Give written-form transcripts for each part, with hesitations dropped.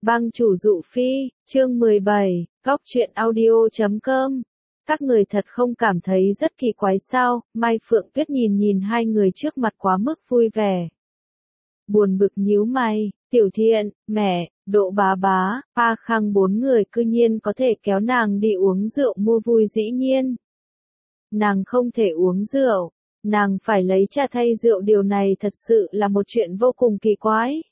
Bang chủ dụ phi, chương 17, góc truyện audio.com. Các người thật không cảm thấy rất kỳ quái sao? Mai Phượng Tuyết nhìn hai người trước mặt quá mức vui vẻ. Buồn bực nhíu mày, Tiểu Thiện, mẹ, Độ bá bá, Pa Khang bốn người cư nhiên có thể kéo nàng đi uống rượu mua vui dĩ nhiên. Nàng không thể uống rượu, nàng phải lấy trà thay rượu, điều này thật sự là một chuyện vô cùng kỳ quái.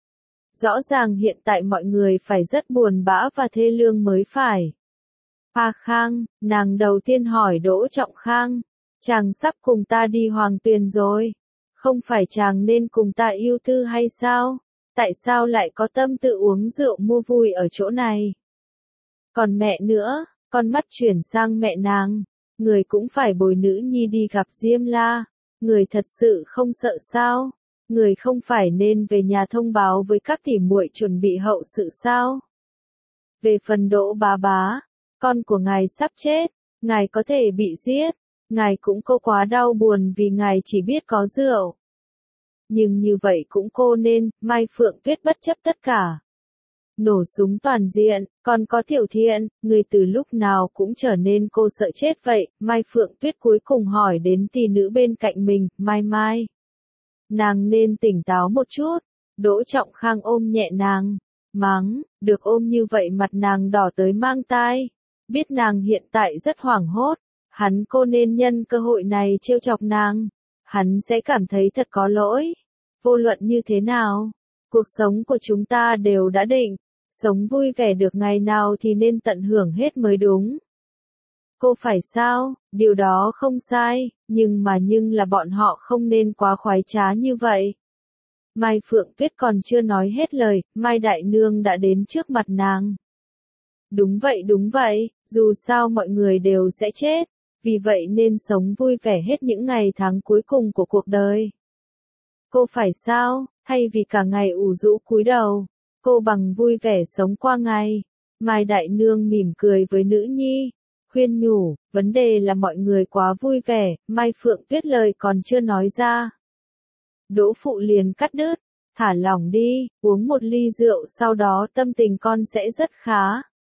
Rõ ràng hiện tại mọi người phải rất buồn bã và thê lương mới phải. Pa Khang, nàng đầu tiên hỏi Đỗ Trọng Khang, chàng sắp cùng ta đi Hoàng Tuyền rồi, không phải chàng nên cùng ta yêu tư hay sao? Tại sao lại có tâm tự uống rượu mua vui ở chỗ này? Còn mẹ nữa, con mắt chuyển sang mẹ nàng, người cũng phải bồi nữ nhi đi gặp Diêm La, người thật sự không sợ sao? Người không phải nên về nhà thông báo với các tỉ muội chuẩn bị hậu sự sao? Về phần Đỗ bá bá, con của ngài sắp chết, ngài có thể bị giết, ngài cũng cô quá đau buồn vì ngài chỉ biết có rượu. Nhưng như vậy cũng cô nên, Mai Phượng Tuyết bất chấp tất cả. Nổ súng toàn diện, còn có Tiểu Thiện, người từ lúc nào cũng trở nên cô sợ chết vậy. Mai Phượng Tuyết cuối cùng hỏi đến tỷ nữ bên cạnh mình, Mai Mai. Nàng nên tỉnh táo một chút. Đỗ Trọng Khang ôm nhẹ nàng, mắng, được ôm như vậy mặt nàng đỏ tới mang tai. Biết nàng hiện tại rất hoảng hốt, hắn cô nên nhân cơ hội này trêu chọc nàng. Hắn sẽ cảm thấy thật có lỗi. Vô luận như thế nào, cuộc sống của chúng ta đều đã định, sống vui vẻ được ngày nào thì nên tận hưởng hết mới đúng. Cô phải sao, điều đó không sai, nhưng là bọn họ không nên quá khoái trá như vậy. Mai Phượng Tuyết còn chưa nói hết lời, Mai Đại Nương đã đến trước mặt nàng. Đúng vậy, dù sao mọi người đều sẽ chết, vì vậy nên sống vui vẻ hết những ngày tháng cuối cùng của cuộc đời. Cô phải sao, thay vì cả ngày ủ rũ cúi đầu, cô bằng vui vẻ sống qua ngày. Mai Đại Nương mỉm cười với nữ nhi, khuyên nhủ, vấn đề là mọi người quá vui vẻ. Mai Phượng Tuyết lời còn chưa nói ra, Đỗ Phụ liền cắt đứt, thả lỏng đi, uống một ly rượu sau đó tâm tình con sẽ rất khá.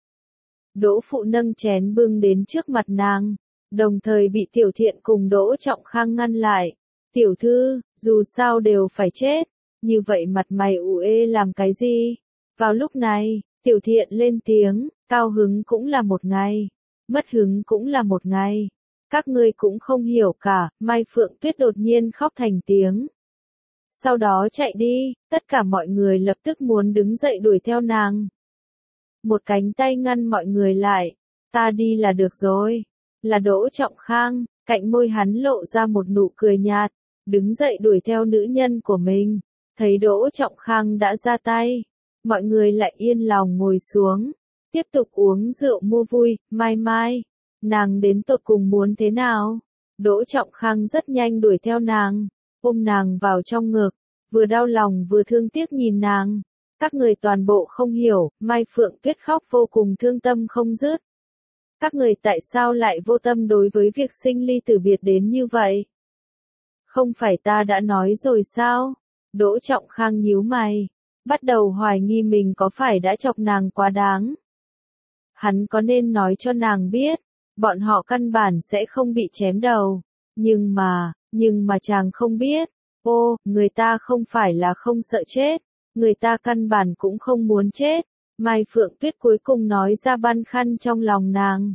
Đỗ Phụ nâng chén bưng đến trước mặt nàng, đồng thời bị Tiểu Thiện cùng Đỗ Trọng Khang ngăn lại. Tiểu thư, dù sao đều phải chết, như vậy mặt mày ủ ê làm cái gì? Vào lúc này, Tiểu Thiện lên tiếng, cao hứng cũng là một ngày, mất hứng cũng là một ngày. Các ngươi cũng không hiểu cả. Mai Phượng Tuyết đột nhiên khóc thành tiếng. Sau đó chạy đi, tất cả mọi người lập tức muốn đứng dậy đuổi theo nàng. Một cánh tay ngăn mọi người lại, ta đi là được rồi. Là Đỗ Trọng Khang, cạnh môi hắn lộ ra một nụ cười nhạt, đứng dậy đuổi theo nữ nhân của mình. Thấy Đỗ Trọng Khang đã ra tay, mọi người lại yên lòng ngồi xuống, tiếp tục uống rượu mua vui. Mai Mai, nàng đến tột cùng muốn thế nào? Đỗ Trọng Khang rất nhanh đuổi theo nàng, ôm nàng vào trong ngực, vừa đau lòng vừa thương tiếc nhìn nàng. Các người toàn bộ không hiểu, Mai Phượng Tuyết khóc vô cùng thương tâm không dứt. Các người tại sao lại vô tâm đối với việc sinh ly tử biệt đến như vậy? Không phải ta đã nói rồi sao? Đỗ Trọng Khang nhíu mày, bắt đầu hoài nghi mình có phải đã chọc nàng quá đáng. Hắn có nên nói cho nàng biết, bọn họ căn bản sẽ không bị chém đầu. Nhưng mà chàng không biết. Ô, người ta không phải là không sợ chết, người ta căn bản cũng không muốn chết. Mai Phượng Tuyết cuối cùng nói ra băn khoăn trong lòng nàng.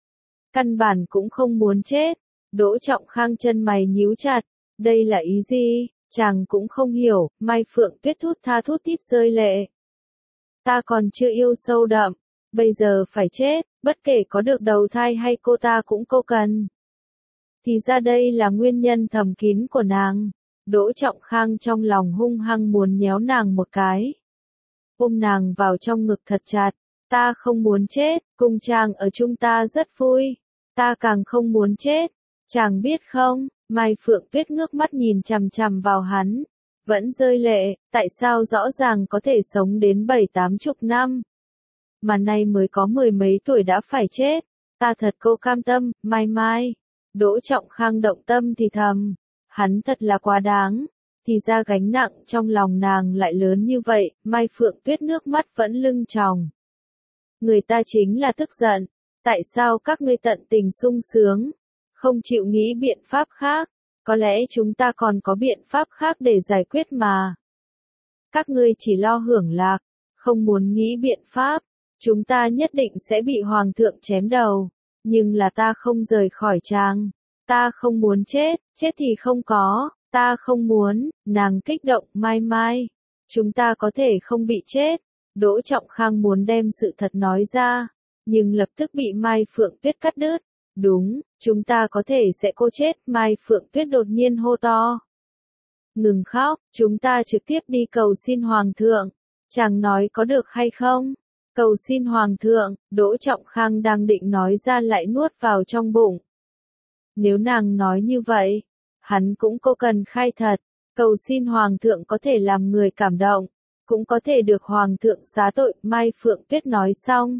Căn bản cũng không muốn chết. Đỗ Trọng Khang chân mày nhíu chặt, đây là ý gì? Chàng cũng không hiểu. Mai Phượng Tuyết thút thít rơi lệ. Ta còn chưa yêu sâu đậm, bây giờ phải chết, bất kể có được đầu thai hay cô ta cũng cô cần. Thì ra đây là nguyên nhân thầm kín của nàng. Đỗ Trọng Khang trong lòng hung hăng muốn nhéo nàng một cái, ôm nàng vào trong ngực thật chặt. Ta không muốn chết, cùng chàng ở chung ta rất vui. Ta càng không muốn chết, chàng biết không? Mai Phượng Tuyết ngước mắt nhìn chằm chằm vào hắn, vẫn rơi lệ. Tại sao rõ ràng có thể sống đến 70-80 năm, mà nay mới có 10 mấy tuổi đã phải chết? Ta thật cô cam tâm. Mai Mai, Đỗ Trọng Khang động tâm thì thầm, hắn thật là quá đáng. thì ra gánh nặng trong lòng nàng lại lớn như vậy, Mai Phượng Tuyết nước mắt vẫn lưng tròng. Người ta chính là tức giận, tại sao các ngươi tận tình sung sướng, không chịu nghĩ biện pháp khác, có lẽ chúng ta còn có biện pháp khác để giải quyết mà. Các ngươi chỉ lo hưởng lạc, không muốn nghĩ biện pháp, chúng ta nhất định sẽ bị hoàng thượng chém đầu, nhưng là ta không rời khỏi chàng, ta không muốn chết, chết thì không có, ta không muốn, nàng kích động, Mai Mai, chúng ta có thể không bị chết. Đỗ Trọng Khang muốn đem sự thật nói ra, nhưng lập tức bị Mai Phượng Tuyết cắt đứt. Đúng, chúng ta có thể sẽ cô chết, Mai Phượng Tuyết đột nhiên hô to. Ngừng khóc, chúng ta trực tiếp đi cầu xin Hoàng thượng. Chàng nói có được hay không? Cầu xin Hoàng thượng, Đỗ Trọng Khang đang định nói ra lại nuốt vào trong bụng. Nếu nàng nói như vậy, hắn cũng cô cần khai thật, cầu xin Hoàng thượng có thể làm người cảm động, cũng có thể được Hoàng thượng xá tội, Mai Phượng Tuyết nói xong.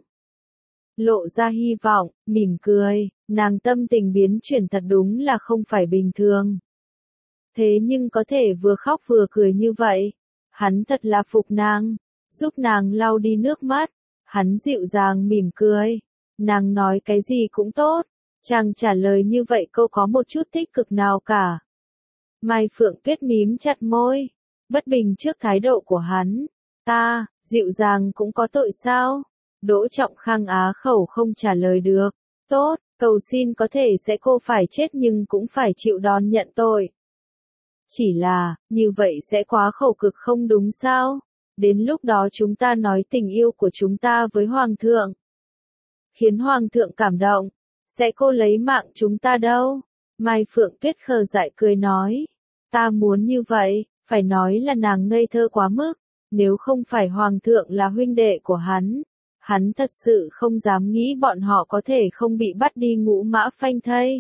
Lộ ra hy vọng, mỉm cười, nàng tâm tình biến chuyển thật đúng là không phải bình thường. Thế nhưng có thể vừa khóc vừa cười như vậy, hắn thật là phục nàng, giúp nàng lau đi nước mắt, hắn dịu dàng mỉm cười, nàng nói cái gì cũng tốt, chàng trả lời như vậy cô có một chút tích cực nào cả. Mai Phượng Tuyết mím chặt môi, bất bình trước thái độ của hắn, ta, dịu dàng cũng có tội sao? Đỗ Trọng Khang á khẩu không trả lời được, tốt, cầu xin có thể sẽ cô phải chết nhưng cũng phải chịu đòn nhận tội. Chỉ là, như vậy sẽ quá khổ cực không đúng sao? Đến lúc đó chúng ta nói tình yêu của chúng ta với Hoàng thượng. Khiến Hoàng thượng cảm động, sẽ cô lấy mạng chúng ta đâu? Mai Phượng Tuyết khờ dại cười nói, ta muốn như vậy, phải nói là nàng ngây thơ quá mức, nếu không phải Hoàng thượng là huynh đệ của hắn thật sự không dám nghĩ bọn họ có thể không bị bắt đi ngũ mã phanh thây.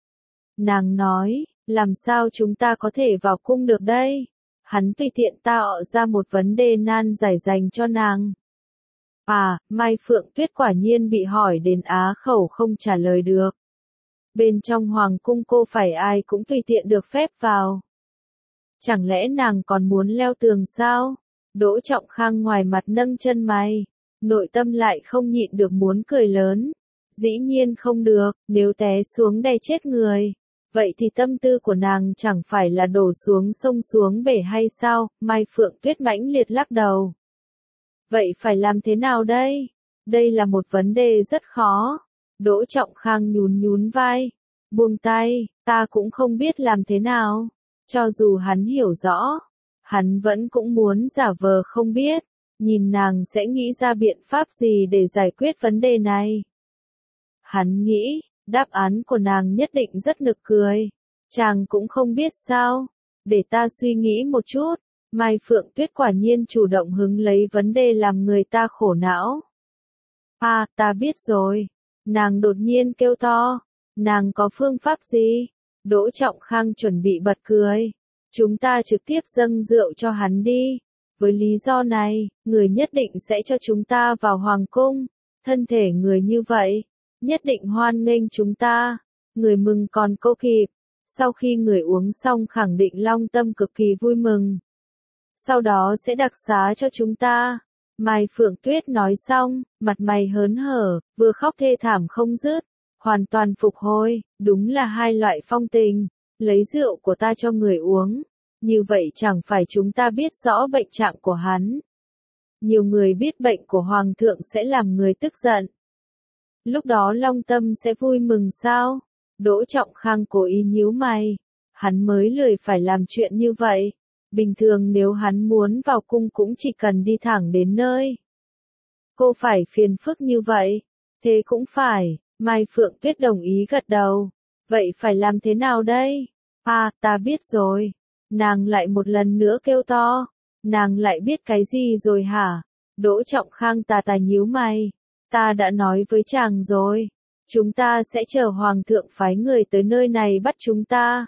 Nàng nói, làm sao chúng ta có thể vào cung được đây? Hắn tùy tiện tạo ra một vấn đề nan giải dành cho nàng. À, Mai Phượng Tuyết quả nhiên bị hỏi đến á khẩu không trả lời được. Bên trong hoàng cung cô phải ai cũng tùy tiện được phép vào. Chẳng lẽ nàng còn muốn leo tường sao? Đỗ Trọng Khang ngoài mặt nâng chân mày, nội tâm lại không nhịn được muốn cười lớn. Dĩ nhiên không được, nếu té xuống đè chết người. Vậy thì tâm tư của nàng chẳng phải là đổ xuống sông xuống bể hay sao? Mai Phượng Tuyết mãnh liệt lắc đầu. Vậy phải làm thế nào đây? Đây là một vấn đề rất khó. Đỗ Trọng Khang nhún nhún vai. Buông tay, ta cũng không biết làm thế nào. Cho dù hắn hiểu rõ, hắn vẫn cũng muốn giả vờ không biết. Nhìn nàng sẽ nghĩ ra biện pháp gì để giải quyết vấn đề này. Hắn nghĩ, đáp án của nàng nhất định rất nực cười. Chàng cũng không biết sao. Để ta suy nghĩ một chút. Mai Phượng Tuyết quả nhiên chủ động hứng lấy vấn đề làm người ta khổ não. À, ta biết rồi. Nàng đột nhiên kêu to. Nàng có phương pháp gì? Đỗ Trọng Khang chuẩn bị bật cười. Chúng ta trực tiếp dâng rượu cho hắn đi. Với lý do này, người nhất định sẽ cho chúng ta vào hoàng cung. Thân thể người như vậy, nhất định hoan nghênh chúng ta. Người mừng còn cô kịp. Sau khi người uống xong khẳng định long tâm cực kỳ vui mừng. Sau đó sẽ đặc xá cho chúng ta. Mai Phượng Tuyết nói xong, mặt mày hớn hở, vừa khóc thê thảm không dứt, hoàn toàn phục hồi, đúng là hai loại phong tình, lấy rượu của ta cho người uống. Như vậy chẳng phải chúng ta biết rõ bệnh trạng của hắn. Nhiều người biết bệnh của Hoàng thượng sẽ làm người tức giận. Lúc đó Long Tâm sẽ vui mừng sao? Đỗ Trọng Khang cố ý nhíu mày. Hắn mới lười phải làm chuyện như vậy. Bình thường nếu hắn muốn vào cung cũng chỉ cần đi thẳng đến nơi. Cô phải phiền phức như vậy. Thế cũng phải, Mai Phượng Tuyết đồng ý gật đầu. Vậy phải làm thế nào đây? À, ta biết rồi. Nàng lại một lần nữa kêu to. Nàng lại biết cái gì rồi hả? Đỗ Trọng Khang tà tà nhíu mày. Ta đã nói với chàng rồi. Chúng ta sẽ chờ Hoàng thượng phái người tới nơi này bắt chúng ta.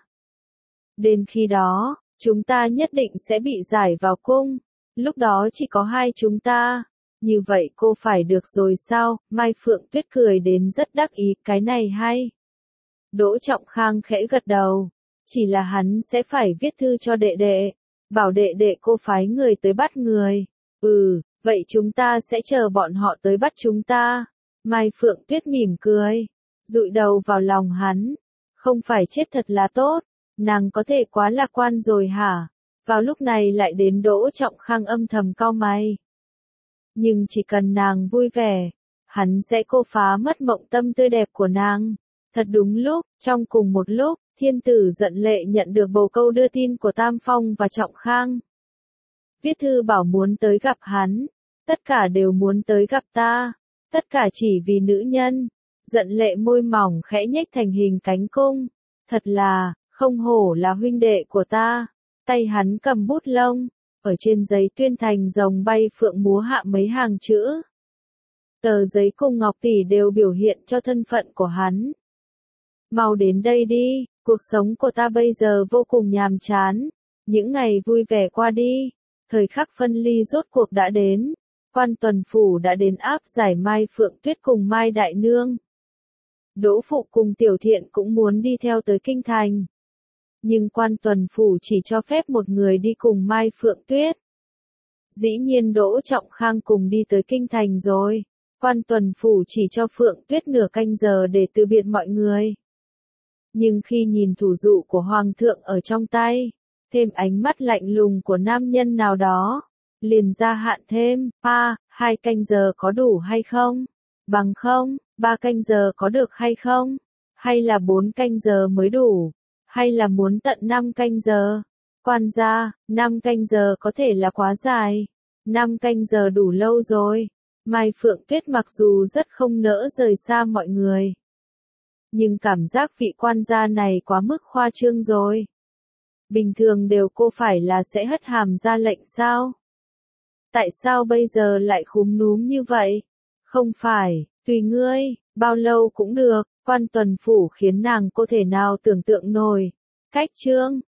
Đến khi đó, chúng ta nhất định sẽ bị giải vào cung. Lúc đó chỉ có hai chúng ta. Như vậy cô phải được rồi sao? Mai Phượng Tuyết cười đến rất đắc ý, cái này hay. Đỗ Trọng Khang khẽ gật đầu. Chỉ là hắn sẽ phải viết thư cho đệ đệ. bảo đệ đệ cô phái người tới bắt người. Vậy chúng ta sẽ chờ bọn họ tới bắt chúng ta. Mai Phượng Tuyết mỉm cười, dụi đầu vào lòng hắn. Không phải chết thật là tốt, nàng có thể quá lạc quan rồi hả? Vào lúc này lại đến Đỗ Trọng Khang âm thầm cau mày. Nhưng chỉ cần nàng vui vẻ, hắn sẽ cô phá mất mộng tâm tươi đẹp của nàng. Thật đúng lúc, trong cùng một lúc, Thiên Tử giận lệ nhận được bồ câu đưa tin của Tam Phong và Trọng Khang. Viết thư bảo muốn tới gặp hắn, tất cả đều muốn tới gặp ta, tất cả chỉ vì nữ nhân. Giận lệ môi mỏng khẽ nhếch thành hình cánh cung, thật là, không hổ là huynh đệ của ta. Tay hắn cầm bút lông, ở trên giấy tuyên thành rồng bay phượng múa hạ mấy hàng chữ. Tờ giấy cùng ngọc tỷ đều biểu hiện cho thân phận của hắn. Mau đến đây đi, cuộc sống của ta bây giờ vô cùng nhàm chán. Những ngày vui vẻ qua đi, thời khắc phân ly rốt cuộc đã đến. Quan Tuần Phủ đã đến áp giải Mai Phượng Tuyết cùng Mai Đại Nương. Đỗ Phụ cùng Tiểu Thiện cũng muốn đi theo tới Kinh Thành. Nhưng Quan Tuần Phủ chỉ cho phép một người đi cùng Mai Phượng Tuyết. Dĩ nhiên Đỗ Trọng Khang cùng đi tới Kinh Thành rồi. Quan Tuần Phủ chỉ cho Phượng Tuyết nửa canh giờ để từ biệt mọi người. Nhưng khi nhìn thủ dụ của Hoàng thượng ở trong tay, thêm ánh mắt lạnh lùng của nam nhân nào đó, liền gia hạn thêm, 2 canh giờ có đủ hay không? Bằng không, 3 canh giờ có được hay không? Hay là 4 canh giờ mới đủ? Hay là muốn tận 5 canh giờ? Quan gia, 5 canh giờ có thể là quá dài. 5 canh giờ đủ lâu rồi. Mai Phượng Tuyết mặc dù rất không nỡ rời xa mọi người. Nhưng cảm giác vị quan gia này quá mức khoa trương rồi. Bình thường đều cô phải là sẽ hất hàm ra lệnh sao? Tại sao bây giờ lại khúm núm như vậy? Không phải, tùy ngươi, bao lâu cũng được. Quan Tuần Phủ khiến nàng cô thể nào tưởng tượng nổi. Cách chương